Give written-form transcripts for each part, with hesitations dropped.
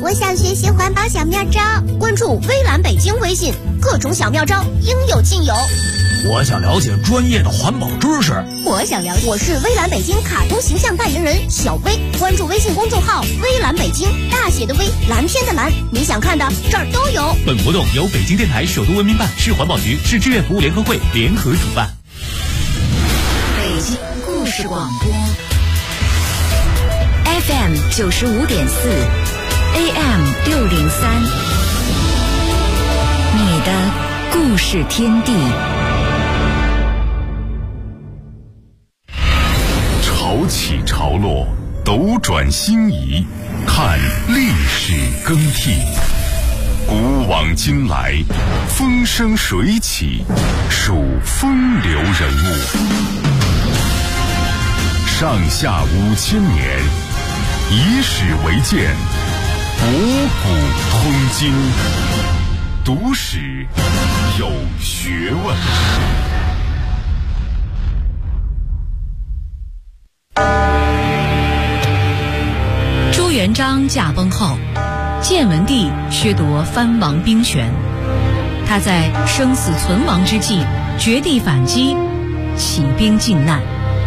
我想学习环保小妙招，关注微蓝北京微信，各种小妙招应有尽有。 我想了解专业的环保知识， 我想了解。我是微蓝北京卡通形象代言人小薇，关注微信公众号微蓝北京，大写的微，蓝天的蓝，你想看的这儿都有。 本活动由北京电台首都文明办、市环保局、市志愿服务联合会联合主办。 北京故事广播 FM 95.4 AM 603，你的故事天地。 潮起潮落，斗转星移，看历史更替。古往今来，风生水起，数风流人物。上下5000年，以史为鉴，博古通今，读史有学问。 朱元璋驾崩后，建文帝削夺藩王兵权，他在生死存亡之际绝地反击，起兵靖难，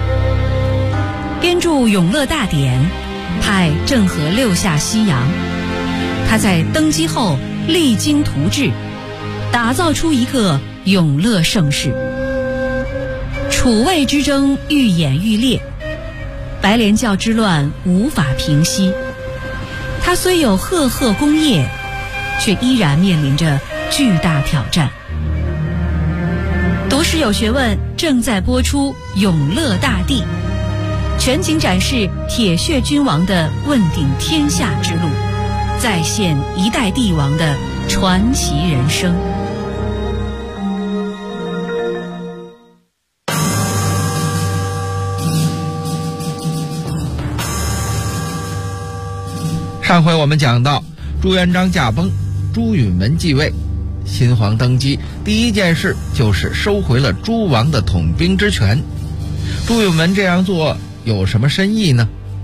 编著《永乐大典》，派郑和六下西洋。他在登基后励精图治，打造出一个永乐盛世。楚魏之争愈演愈烈，白莲教之乱无法平息。他虽有赫赫功业，却依然面临着巨大挑战。读史有学问正在播出《永乐大帝》，全景展示铁血君王的问鼎天下之路，再现一代帝王的传奇人生。 上回我们讲到，朱元璋驾崩，朱允炆继位，新皇登基，第一件事就是收回了诸王的统兵之权。朱允炆这样做有什么深意呢？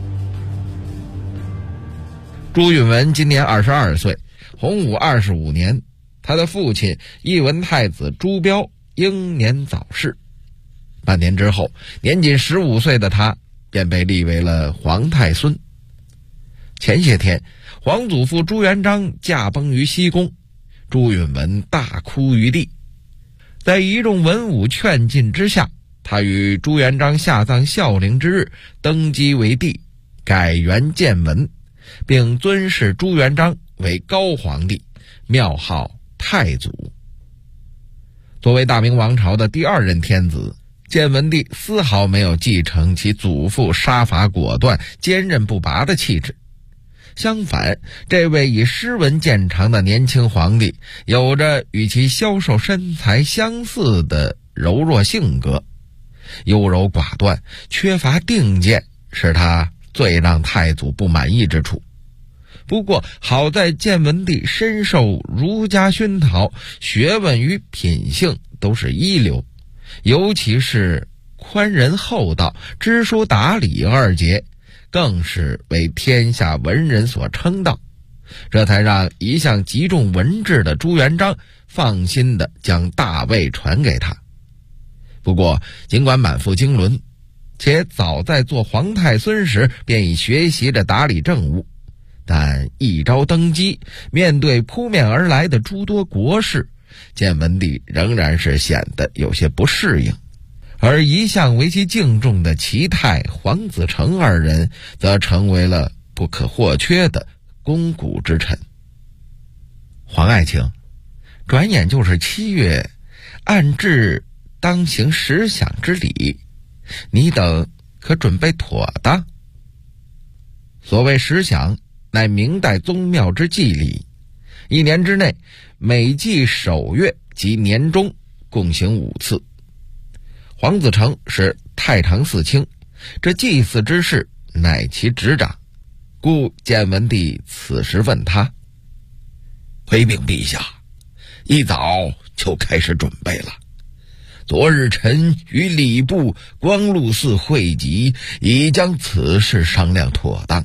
朱允炆今年22岁，洪武25年，他的父亲义文太子朱标英年早逝。半年之后，年仅15岁的他便被立为了皇太孙。前些天，皇祖父朱元璋驾崩于西宫，朱允炆大哭于地。在一众文武劝进之下，他于朱元璋下葬孝陵之日登基为帝，改元建文，并尊谥朱元璋为高皇帝，庙号太祖。作为大明王朝的第二任天子，建文帝丝毫没有继承其祖父杀伐果断、坚韧不拔的气质。相反，这位以诗文见长的年轻皇帝有着与其消瘦身材相似的柔弱性格，优柔寡断，缺乏定见，是他最让太祖不满意之处。不过好在建文帝深受儒家熏陶，学问与品性都是一流，尤其是宽仁厚道、知书达理二节，更是为天下文人所称道，这才让一向极重文治的朱元璋放心地将大位传给他。不过尽管满腹经纶，且早在做皇太孙时便已学习着打理政务，但一朝登基，面对扑面而来的诸多国事，建文帝仍然是显得有些不适应。而一向为其敬重的齐泰、黄子成二人则成为了不可或缺的肱骨之臣。皇爱卿，转眼就是7月，按制当行10饷之礼，你等可准备妥当？所谓10饷，乃明代宗庙之祭礼，1年之内每祭首月及年中共行5次。黄子成是太常寺卿，这祭祀之事乃其执掌，故建文帝此时问他：回禀陛下，一早就开始准备了。昨日臣与礼部光禄寺会集，已将此事商量妥当。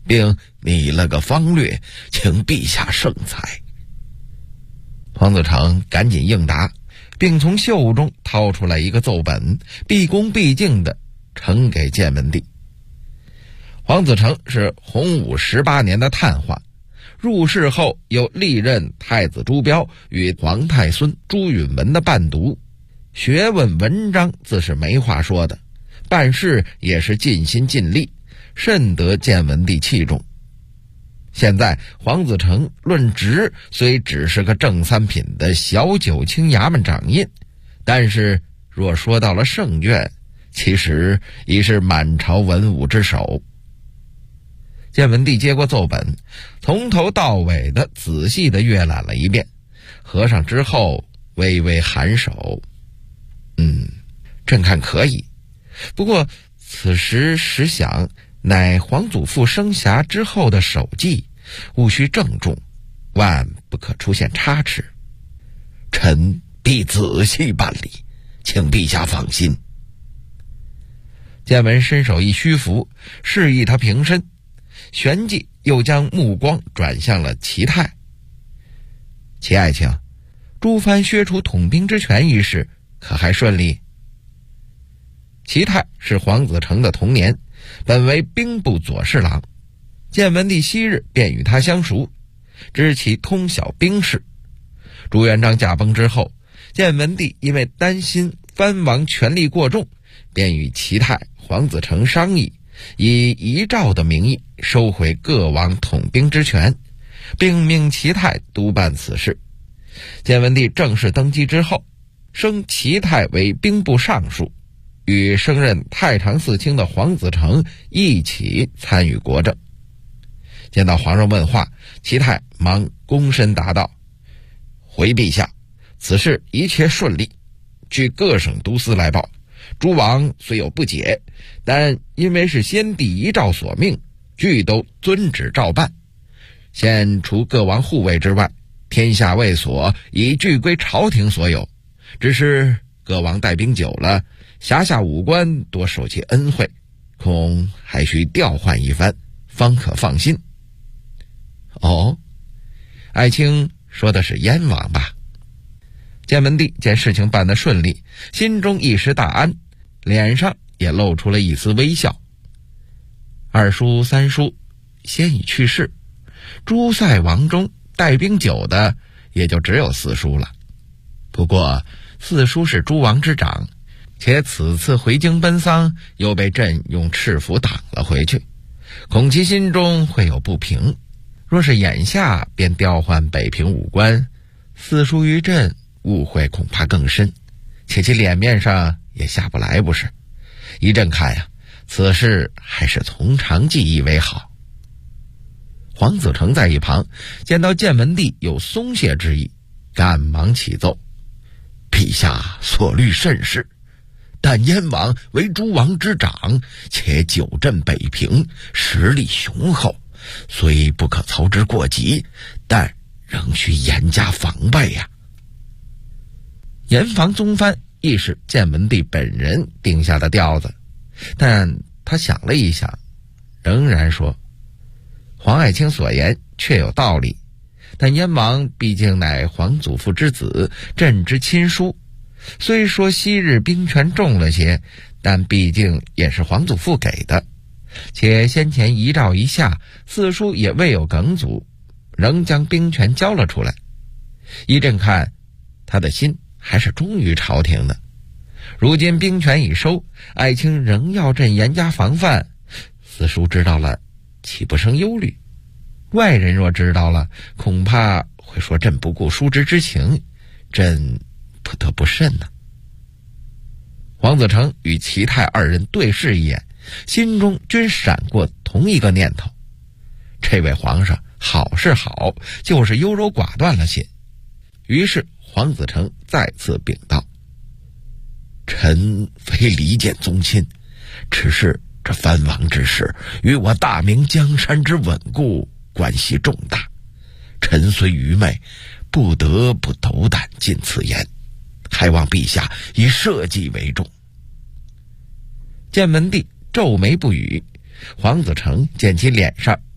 并拟了个方略，请陛下圣裁。黄子成赶紧应答，并从袖中掏出来一个奏本，毕恭毕敬地呈给建文帝。黄子成是洪武18年的探花，入仕后又历任太子朱标与皇太孙朱允文的伴读，学问文章自是没话说的，办事也是尽心尽力，甚得建文帝器重。现在黄子成论职虽只是个正三品的小九卿衙门掌印，但是若说到了圣卷，其实已是满朝文武之首。建文帝接过奏本，从头到尾的仔细的阅览了一遍，合上之后微微颔首，朕看可以。不过此时实想，乃皇祖父生涯之后的首祭，务须郑重，万不可出现差池。臣必仔细办理，请陛下放心。建文伸手一虚服，示意他平身，旋即又将目光转向了齐泰。齐爱卿，朱藩削除统兵之权一事可还顺利？齐泰是黄子成的同年，本为兵部左侍郎，建文帝昔日便与他相熟，知其通晓兵事。朱元璋驾崩之后，建文帝因为担心藩王权力过重，便与齐泰、黄子成商议，以遗诏的名义收回各王统兵之权，并命齐泰督办此事。建文帝正式登基之后，升齐泰为兵部尚书，与升任太常寺卿的黄子成一起参与国政。见到皇上问话，齐泰忙躬身答道：回陛下，此事一切顺利。据各省都司来报，诸王虽有不解，但因为是先帝遗诏所命，俱都遵旨照办。现除各王护卫之外，天下卫所已俱归朝廷所有，只是各王带兵久了，辖下武官多受其恩惠，恐还需调换一番，方可放心。哦，爱卿说的是燕王吧？建文帝见事情办得顺利，心中一时大安，脸上也露出了一丝微笑。二叔三叔先已去世，朱塞王中带兵久的也就只有四叔了。不过四叔是诸王之长，且此次回京奔丧又被朕用赤符挡了回去，恐其心中会有不平。若是眼下便调换北平武官，四叔于朕误会恐怕更深，且其脸面上也下不来，不是？依朕看呀，此事还是从长计议为好。黄子成在一旁见到建文帝有松懈之意，赶忙启奏：陛下所虑甚是，但燕王为诸王之长，且久镇北平，实力雄厚，虽不可操之过急，但仍需严加防备呀。严防宗藩亦是建文帝本人定下的调子，但他想了一想，仍然说：黄爱卿所言确有道理，但燕王毕竟乃皇祖父之子，朕之亲疏，虽说昔日兵权重了些，但毕竟也是皇祖父给的，且先前遗诏一下，四叔也未有梗阻，仍将兵权交了出来。依朕看，他的心还是忠于朝廷的。如今兵权已收，爱卿仍要朕严加防范，四叔知道了岂不生忧虑？外人若知道了，恐怕会说朕不顾叔侄之情，朕不得不慎呢。黄子成与齐泰二人对视一眼，心中均闪过同一个念头：这位皇上好是好，就是优柔寡断了些。于是黄子成再次禀道：臣非离间宗亲，只是这藩王之事与我大明江山之稳固关系重大，臣虽愚昧，不得不斗胆进此言，还望陛下以社稷为重。建文帝皱眉不语，黄子成见其脸上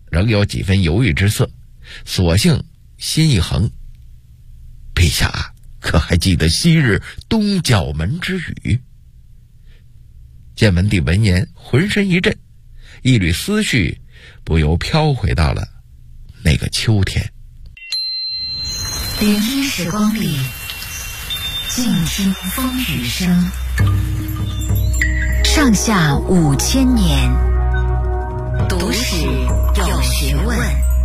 仍有几分犹豫之色，索性心一横：陛下可还记得昔日东角门之语？建文帝闻言浑身一震，一缕思绪不由飘回到了那个秋天。 聆听时光里，静听风雨声。上下5000年，读史有学问。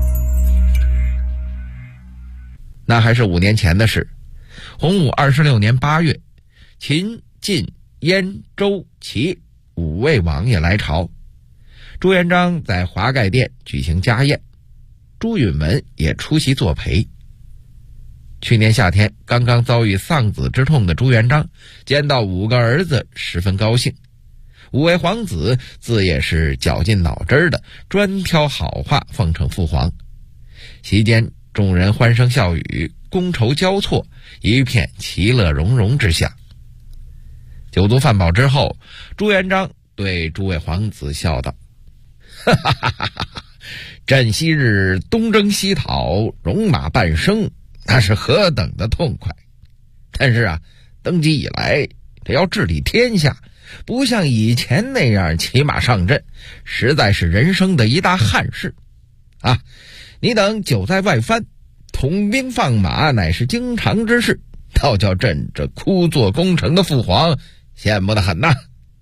那还是5年前的事。洪武26年8月，秦、晋、燕、周、齐5位王爷来朝，朱元璋在华盖殿举行家宴，朱允文也出席作陪。去年夏天刚刚遭遇丧子之痛的朱元璋，见到5个儿子十分高兴，5位皇子自也是绞尽脑汁的专挑好话奉承父皇。席间众人欢声笑语，觥筹交错，一片其乐融融之下。酒足饭饱之后，朱元璋对诸位皇子笑道：哈哈哈哈哈！朕昔日东征西讨，戎马半生，那是何等的痛快！但是登基以来，这要治理天下，不像以前那样骑马上阵，实在是人生的一大憾事啊！你等久在外藩，统兵放马乃是经常之事，倒叫朕这枯坐功成的父皇羡慕得很呐。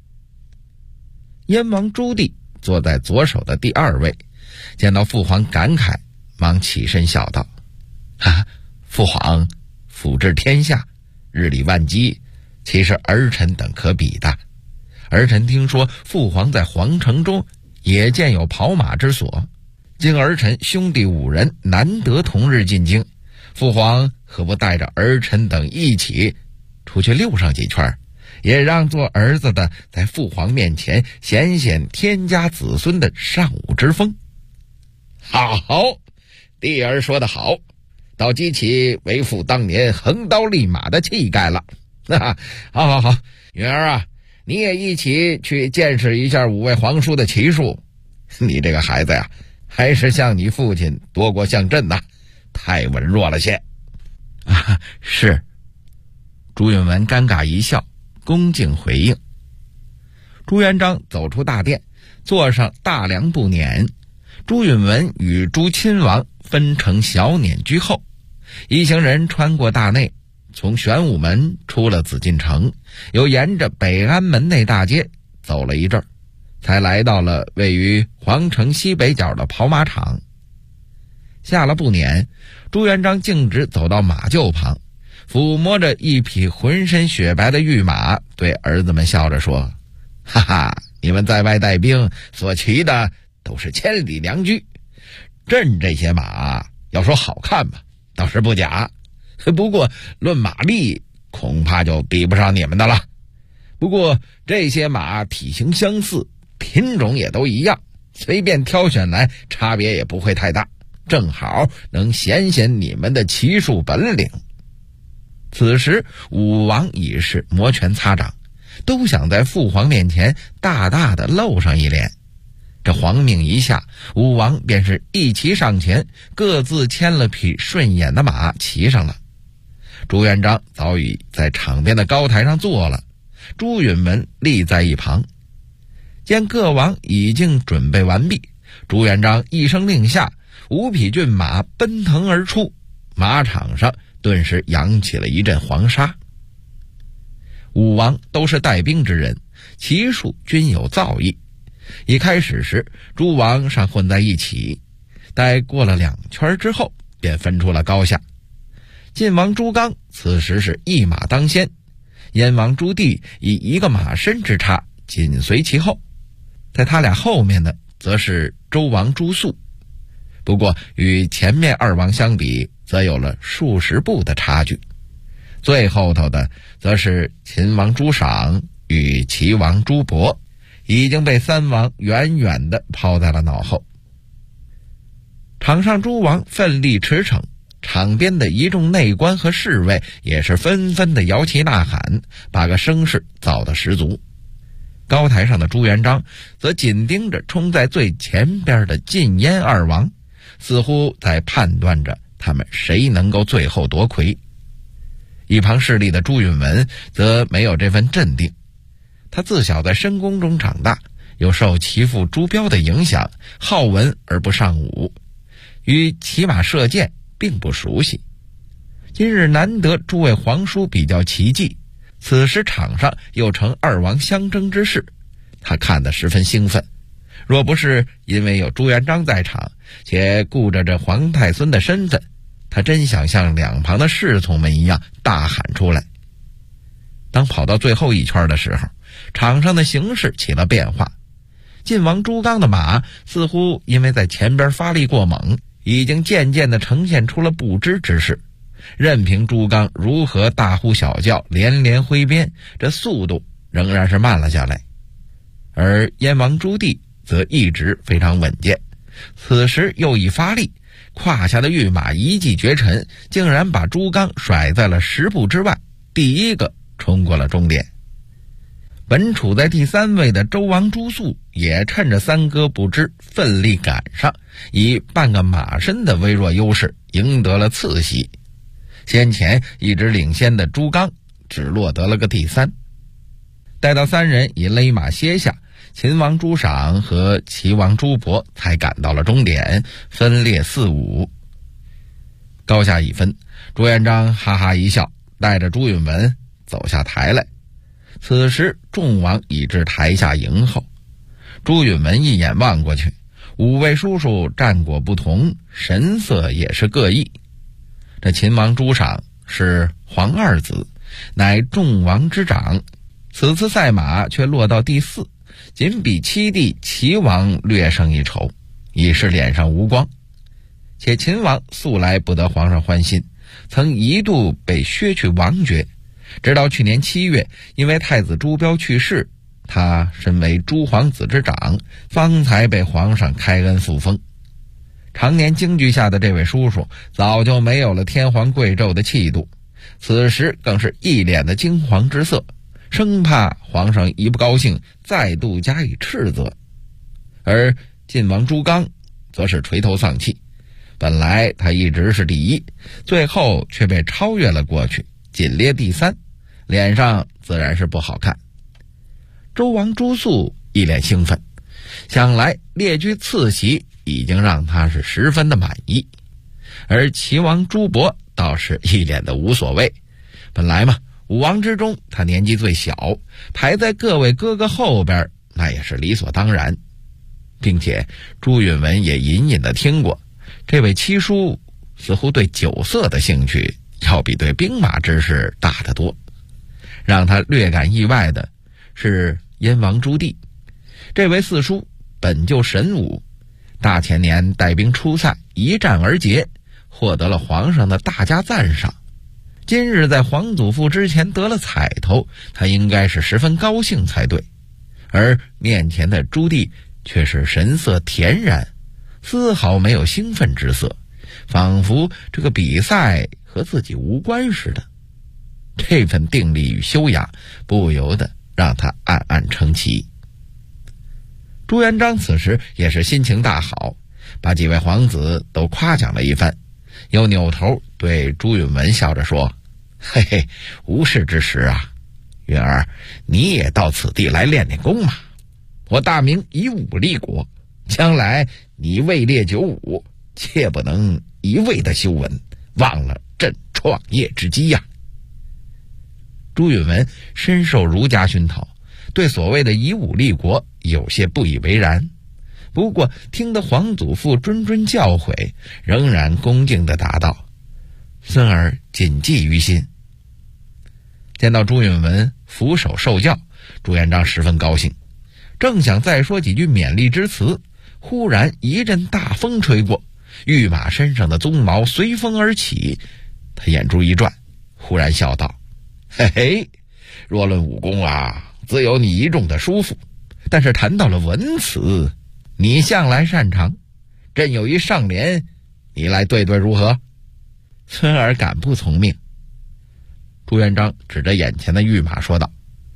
燕王朱棣坐在左手的第2位，见到父皇感慨，忙起身笑道：父皇辅治天下，日理万机，岂是儿臣等可比的？儿臣听说父皇在皇城中也建有跑马之所，今儿臣兄弟5人难得同日进京，父皇何不带着儿臣等一起出去溜上几圈，也让做儿子的在父皇面前显显天家子孙的尚武之风？好，弟儿说得好，倒激起为父当年横刀立马的气概了。好，女儿你也一起去见识一下5位皇叔的奇术。你这个孩子还是像你父亲多过像朕呐，太文弱了些。是。朱允文尴尬一笑，恭敬回应。朱元璋走出大殿，坐上大梁不辇，朱允文与朱亲王分成小辇居后，一行人穿过大内，从玄武门出了紫禁城，又沿着北安门内大街走了一阵，才来到了位于皇城西北角的跑马场。下了不辇，朱元璋径直走到马厩旁，抚摸着一匹浑身雪白的御马，对儿子们笑着说：哈哈，你们在外带兵所骑的都是千里良驹，朕这些马要说好看吧，倒是不假，不过论马力恐怕就比不上你们的了。不过这些马体型相似，品种也都一样，随便挑选来差别也不会太大，正好能显显你们的骑术本领。此时5王已是摩拳擦掌，都想在父皇面前大大的露上一脸。这皇命一下，5王便是一齐上前，各自牵了匹顺眼的马骑上了。朱元璋早已在场边的高台上坐了，朱允文立在一旁。见各王已经准备完毕，朱元璋一声令下，5匹骏马奔腾而出，马场上顿时扬起了一阵黄沙。5王都是带兵之人，骑术均有造诣。一开始时，诸王尚混在一起，待过了2圈之后，便分出了高下。晋王朱刚此时是一马当先，燕王朱棣以1个马身之差紧随其后，在他俩后面的则是周王朱肃，不过与前面2王相比，则有了数十步的差距。最后头的则是秦王朱赏与齐王朱伯，已经被3王远远地抛在了脑后。场上诸王奋力驰骋，场边的一众内官和侍卫也是纷纷的摇旗呐喊，把个声势造得十足。 高台上的朱元璋则紧盯着冲在最前边的晋燕二王，似乎在判断着他们谁能够最后夺魁。一旁势力的朱允炆则没有这份镇定，他自小在深宫中长大，又受其父朱标的影响，好文而不尚武，与骑马射箭并不熟悉。今日难得诸位皇叔比较奇技，此时场上又成二王相争之势，他看得十分兴奋。若不是因为有朱元璋在场，且顾着这皇太孙的身份，他真想像两旁的侍从们一样大喊出来。当跑到最后一圈的时候，场上的形势起了变化。晋王朱刚的马似乎因为在前边发力过猛，已经渐渐地呈现出了不支之势，任凭朱刚如何大呼小叫，连连挥鞭，这速度仍然是慢了下来。而燕王朱棣则一直非常稳健，此时又一发力，胯下的御马一骑绝尘，竟然把朱刚甩在了10步之外，第一个冲过了终点。本处在第3位的周王朱肃也趁着三哥不知，奋力赶上，以半个马身的微弱优势赢得了次席。先前一直领先的朱刚只落得了个第3。待到3人已勒马歇下，秦王朱赏和齐王朱博才赶到了终点，分列4、5。高下一分，朱元璋哈哈一笑，带着朱允炆走下台来。此时众王已至台下迎候，朱允炆一眼望过去，5位叔叔战果不同，神色也是各异。这秦王朱赏是皇二子，乃众王之长，此次赛马却落到第4，仅比七弟齐王略胜一筹，已是脸上无光。且秦王素来不得皇上欢心，曾一度被削去王爵，直到去年7月，因为太子朱标去世，他身为诸皇子之长，方才被皇上开恩复封。常年京剧下的这位叔叔早就没有了天皇贵胄的气度，此时更是一脸的惊惶之色，生怕皇上一不高兴再度加以斥责。而晋王朱刚则是垂头丧气，本来他一直是第1，最后却被超越了过去，仅列第3，脸上自然是不好看。周王朱肃一脸兴奋，想来列居次席已经让他是十分的满意。而齐王朱博倒是一脸的无所谓，本来嘛，5王之中他年纪最小，排在各位哥哥后边那也是理所当然。并且朱允炆也隐隐的听过，这位七叔似乎对酒色的兴趣要比对兵马之事大得多。让他略感意外的是燕王朱棣，这位四叔本就神武，大前年带兵出塞，一战而捷，获得了皇上的大加赞赏。今日在皇祖父之前得了彩头，他应该是十分高兴才对。而面前的朱棣却是神色恬然，丝毫没有兴奋之色，仿佛这个比赛和自己无关似的。这份定力与修养不由得让他暗暗称奇。朱元璋此时也是心情大好，把几位皇子都夸奖了一番，又扭头对朱允炆笑着说：“嘿嘿，无事之时啊，允儿，你也到此地来练练功嘛。我大明以武立国，将来你位列9五，切不能一味的修文，忘了朕创业之基呀。”朱允炆深受儒家熏陶，对所谓的以武立国有些不以为然，不过听得皇祖父谆谆教诲，仍然恭敬地答道：“孙儿谨记于心。”见到朱允炆俯首受教，朱元璋十分高兴，正想再说几句勉励之词，忽然一阵大风吹过，御马身上的鬃毛随风而起，他眼珠一转，忽然笑道：“嘿嘿，若论武功啊，自有你一众的叔父，但是谈到了文辞，你向来擅长，朕有一上联，你来对对如何？”孙儿敢不从命。朱元璋指着眼前的御马说道：“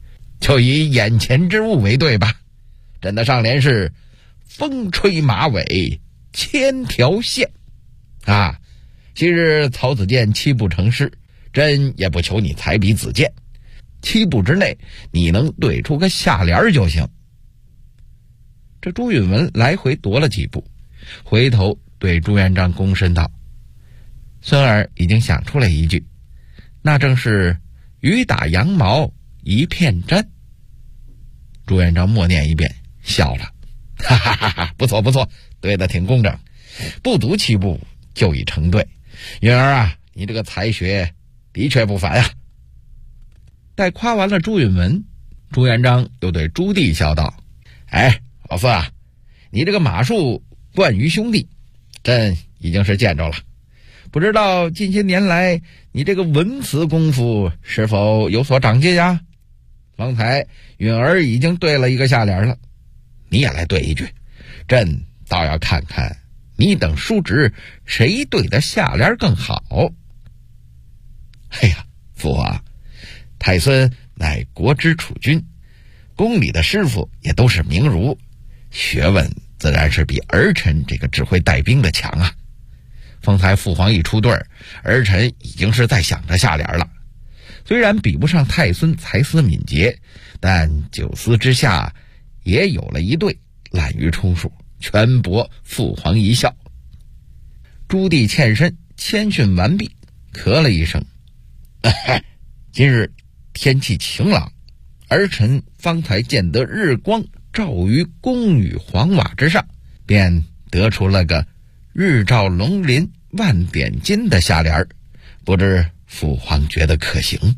就以眼前之物为对吧。朕的上联是风吹马尾千条线啊。昔日曹子建7步成诗，朕也不求你才比子建，7步之内你能对出个下联就行。这朱允文来回踱了几步，回头对朱元璋躬身道：孙儿已经想出了一句，那正是雨打羊毛一片毡。朱元璋默念一遍，笑了，哈哈哈哈，不错不错，对得挺工整，不读7步就已成对。允儿啊，你这个才学的确不凡啊。待夸完了朱允文，朱元璋又对朱棣笑道：哎，老四啊，你这个马术冠于兄弟，朕已经是见着了，不知道近些年来你这个文辞功夫是否有所长进呀？方才允儿已经对了一个下联了，你也来对一句，朕倒要看看你等叔侄谁对的下联更好。哎呀，父王，太孙乃国之储君，宫里的师傅也都是名儒，学问自然是比儿臣这个只会带兵的强啊。方才父皇一出对，儿臣已经是在想着下联了。虽然比不上太孙才思敏捷，但9思之下也有了一对，滥竽充数，全博父皇一笑。朱棣欠身谦逊完毕，咳了一声：今日天气晴朗，儿臣方才见得日光照于宫宇黄瓦之上，便得出了个日照龙鳞万点金的下联，不知父皇觉得可行？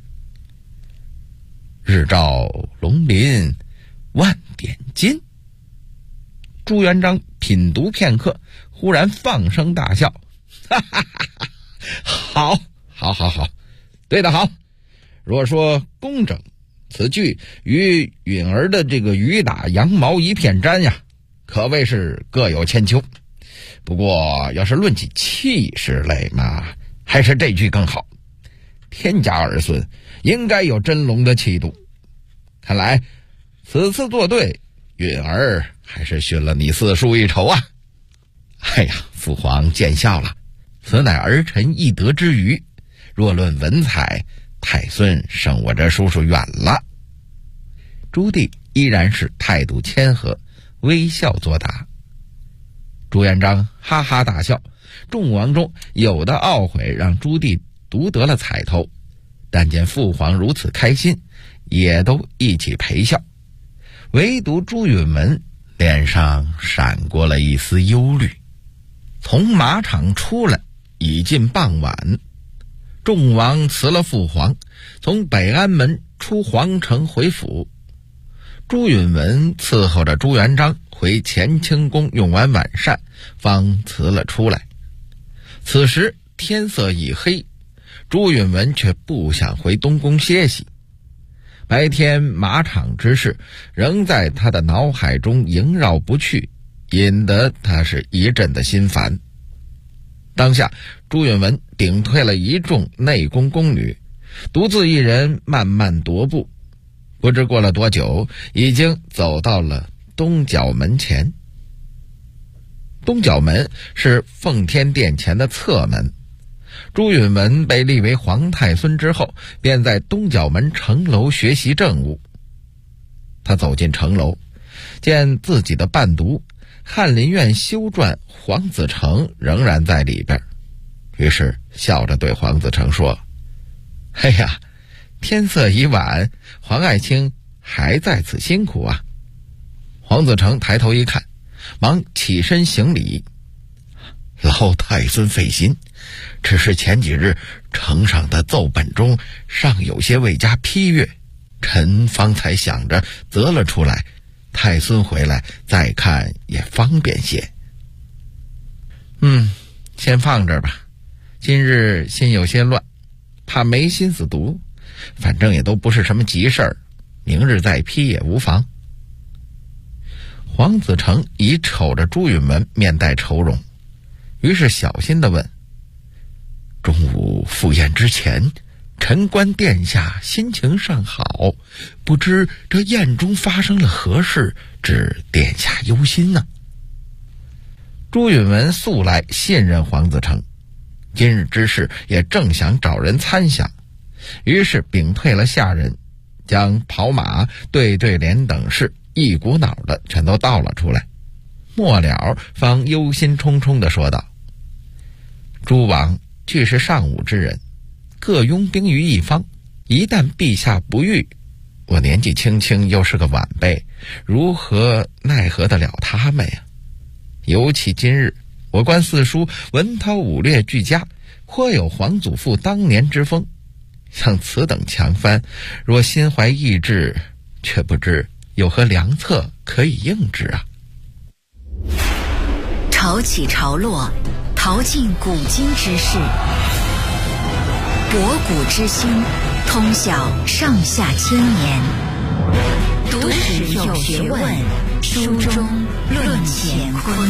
日照龙鳞万点金。朱元璋品读片刻，忽然放声大笑：哈哈哈哈，好好好好，对得好。若说工整，此句与允儿的这个雨打羊毛一片毡呀，可谓是各有千秋。不过要是论起气势来嘛，还是这句更好。天家儿孙应该有真龙的气度，看来此次作对，允儿还是逊了你4书1筹啊。哎呀，父皇见笑了，此乃儿臣一得之余，若论文采，太孙胜我这叔叔远了。朱棣依然是态度谦和，微笑作答。朱元璋哈哈大笑，众王中有的懊悔让朱棣独得了彩头，但见父皇如此开心，也都一起陪笑。唯独朱允文脸上闪过了一丝忧虑。从马场出来，已近傍晚，众王辞了父皇，从北安门出皇城回府。朱允文伺候着朱元璋回乾清宫用完晚膳，方辞了出来。此时天色已黑，朱允文却不想回东宫歇息。白天马场之事仍在他的脑海中萦绕不去，引得他是一阵的心烦。当下朱允文顶退了一众内宫宫女，独自一人慢慢踱步，不知过了多久，已经走到了东角门前。东角门是奉天殿前的侧门，朱允文被立为皇太孙之后，便在东角门城楼学习政务。他走进城楼，见自己的伴读翰林院修撰黄子成仍然在里边，于是笑着对黄子成说：哎呀，天色已晚，黄爱卿还在此辛苦啊。黄子成抬头一看，忙起身行礼：劳太孙费心，只是前几日呈上的奏本中尚有些未加批阅，臣方才想着择了出来，太孙回来再看也方便些。先放这儿吧，今日心有些乱，怕没心思读，反正也都不是什么急事儿，明日再批也无妨。黄子成已瞅着朱允文面带愁容，于是小心地问：中午赴宴之前， 臣观殿下心情甚好，不知这宴中发生了何事，致殿下忧心呢？朱允文素来信任黄子成，今日之事也正想找人参详，于是禀退了下人，将跑马、对联等事一股脑的全都倒了出来。末了方忧心忡忡地说道：诸王俱是上武之人，各拥兵于一方，一旦陛下不遇，我年纪轻轻又是个晚辈，如何奈何得了他们呀？尤其今日我观四书文韬武略俱佳，颇有皇祖父当年之风，像此等强藩，若心怀异志，却不知有何良策可以应之啊。 潮起潮落，淘尽古今之事，博古之心，通晓上下千年。读史有学问，书中论乾坤。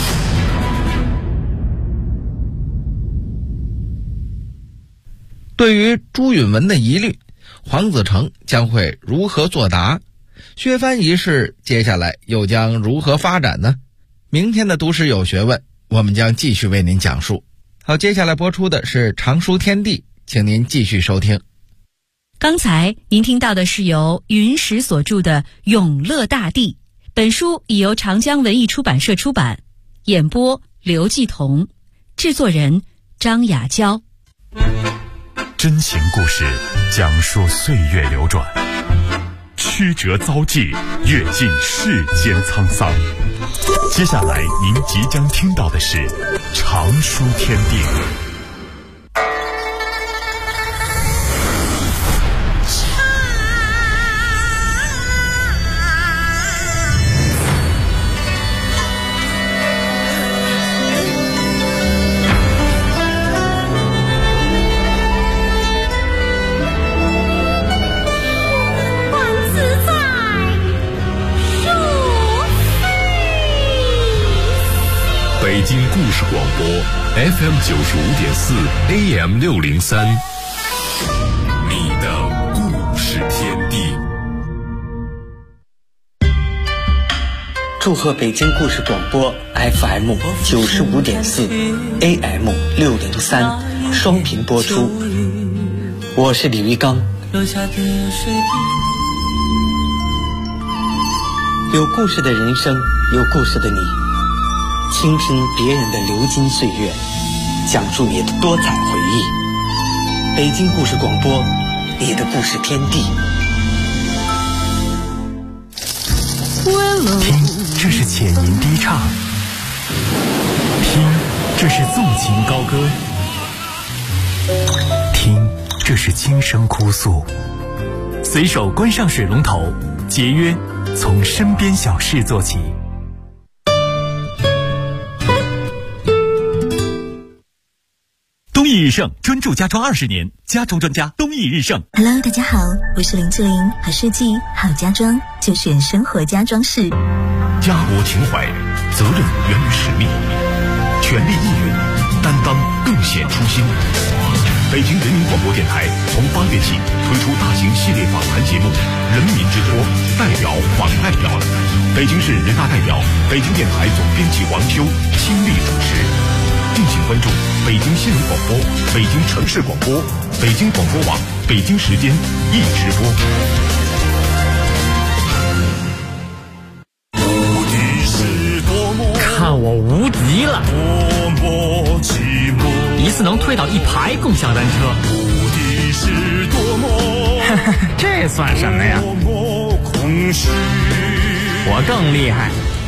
对于朱允文的疑虑，黄子成将会如何作答？削藩一事接下来又将如何发展呢？明天的读史有学问，我们将继续为您讲述。好，接下来播出的是常书天地，请您继续收听。 刚才您听到的是由云石所著的《永乐大帝》，本书已由长江文艺出版社出版，演播刘继彤，制作人张雅娇。 真情故事讲述岁月流转，曲折遭际，阅尽世间沧桑。接下来您即将听到的是常书天地。 北京故事广播 FM 95.4 AM 603，你的故事天地。 祝贺北京故事广播 FM 95.4 AM 603双频播出。我是李玉刚。有故事的人生，有故事的你。倾听别人的流金岁月，讲述你的多彩回忆。北京故事广播，你的故事天地。 听，这是浅吟低唱；听，这是纵情高歌；听，这是轻声哭诉。随手关上水龙头，节约从身边小事做起。 东益日盛专注家装20年，家装专家东益日盛。 Hello， 大家好，我是林志玲。好设计、好家装，就选生活家装饰。 家国情怀，责任源于使命，全力应援，担当更显初心。北京人民广播电台从8月起推出大型系列访谈节目《人民之托》，代表访代表。北京市人大代表、北京电台总编辑王秋亲力主持。敬请关注北京新闻广播、北京城市广播、北京广播网、北京时间一直播。 看我无敌了！一次能推倒1排共享单车。这算什么呀？我更厉害。